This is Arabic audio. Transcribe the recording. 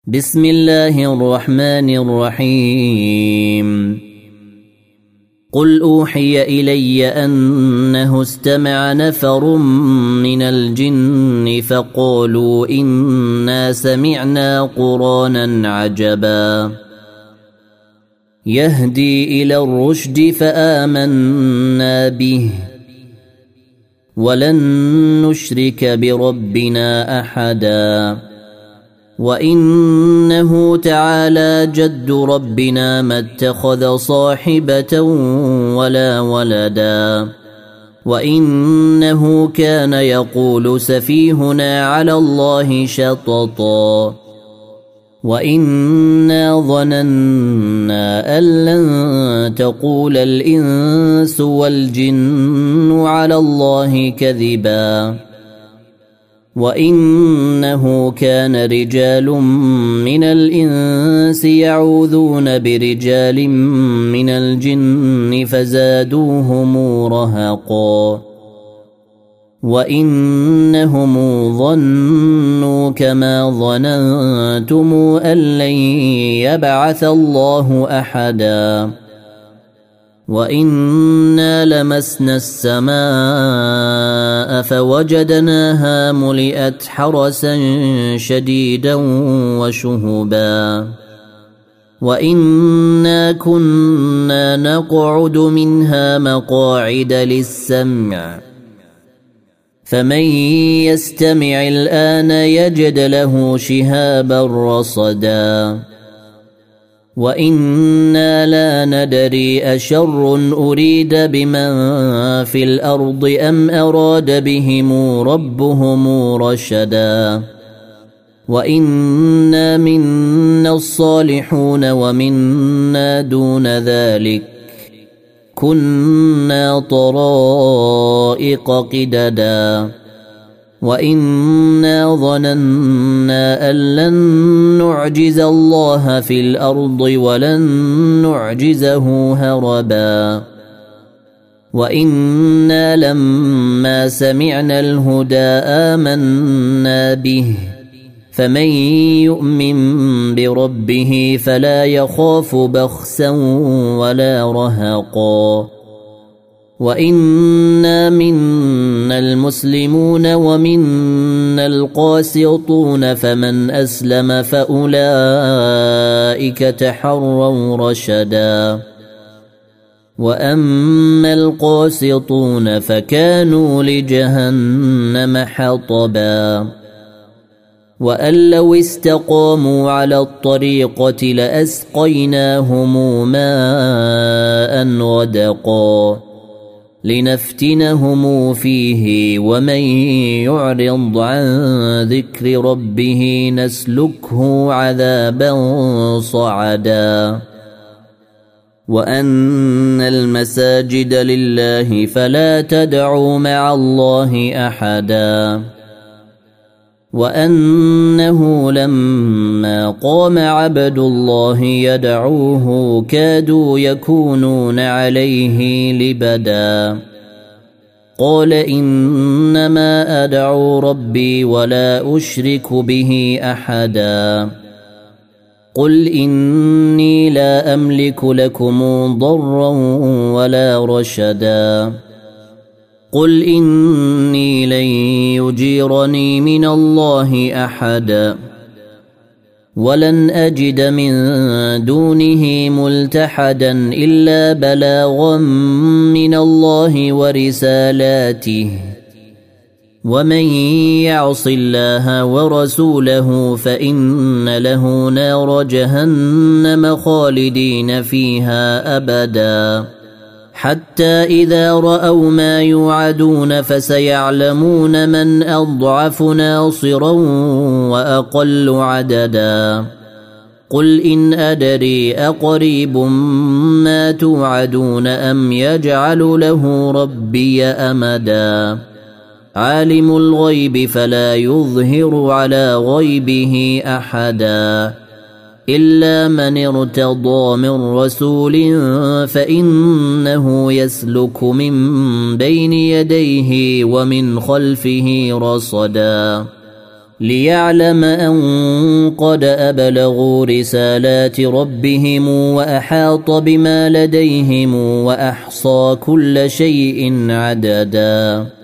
بسم الله الرحمن الرحيم قل أوحي إلي أنه استمع نفر من الجن فقالوا إنا سمعنا قرآنا عجبا يهدي إلى الرشد فآمنا به ولن نشرك بربنا أحدا وإنه تعالى جد ربنا ما اتخذ صاحبة ولا ولدا وإنه كان يقول سفيهنا على الله شططا وإنا ظننا أن لن تقول الإنس والجن على الله كذبا وإنه كان رجال من الإنس يعوذون برجال من الجن فزادوهم رهقا وإنهم ظنوا كما ظننتم أن لن يبعث الله أحدا وإنا لمسنا السماء فوجدناها ملئت حرسا شديدا وشهبا وإنا كنا نقعد منها مقاعد للسمع فمن يستمع الآن يجد له شهابا رصدا وإنا لا ندري أشر أريد بمن في الأرض أم أراد بهم ربهم رشدا وإنا منا الصالحون ومنا دون ذلك كنا طرائق قددا وإنا ظننا أن لن نعجز الله في الأرض ولن نعجزه هربا وإنا لما سمعنا الهدى آمنا به فمن يؤمن بربه فلا يخاف بخسا ولا رهقا وإنا منا المسلمون ومنا القاسطون فمن أسلم فأولئك تحروا رشدا وأما القاسطون فكانوا لجهنم حطبا وأن لو استقاموا على الطريقة لأسقيناهم ماء غدقا لنفتنهم فيه ومن يعرض عن ذكر ربه نسلكه عذابا صعدا وأن المساجد لله فلا تدعوا مع الله أحدا وأنه لما قام عبد الله يدعوه كادوا يكونون عليه لبدا قال إنما أدعو ربي ولا أشرك به أحدا قل إني لا أملك لكم ضرا ولا رشدا قل إني لن يجيرني من الله أحدا ولن أجد من دونه ملتحدا إلا بلاغا من الله ورسالاته ومن يعص الله ورسوله فإن له نار جهنم خالدين فيها أبدا حتى إذا رأوا ما يوعدون فسيعلمون من أضعف ناصرا وأقل عددا قل إن أدري أقريب ما توعدون أم يجعل له ربي أمدا عالم الغيب فلا يظهر على غيبه أحدا إلا من ارتضى من رسول فإنه يسلك من بين يديه ومن خلفه رصدا ليعلم أن قد أبلغوا رسالات ربهم وأحاط بما لديهم وأحصى كل شيء عددا.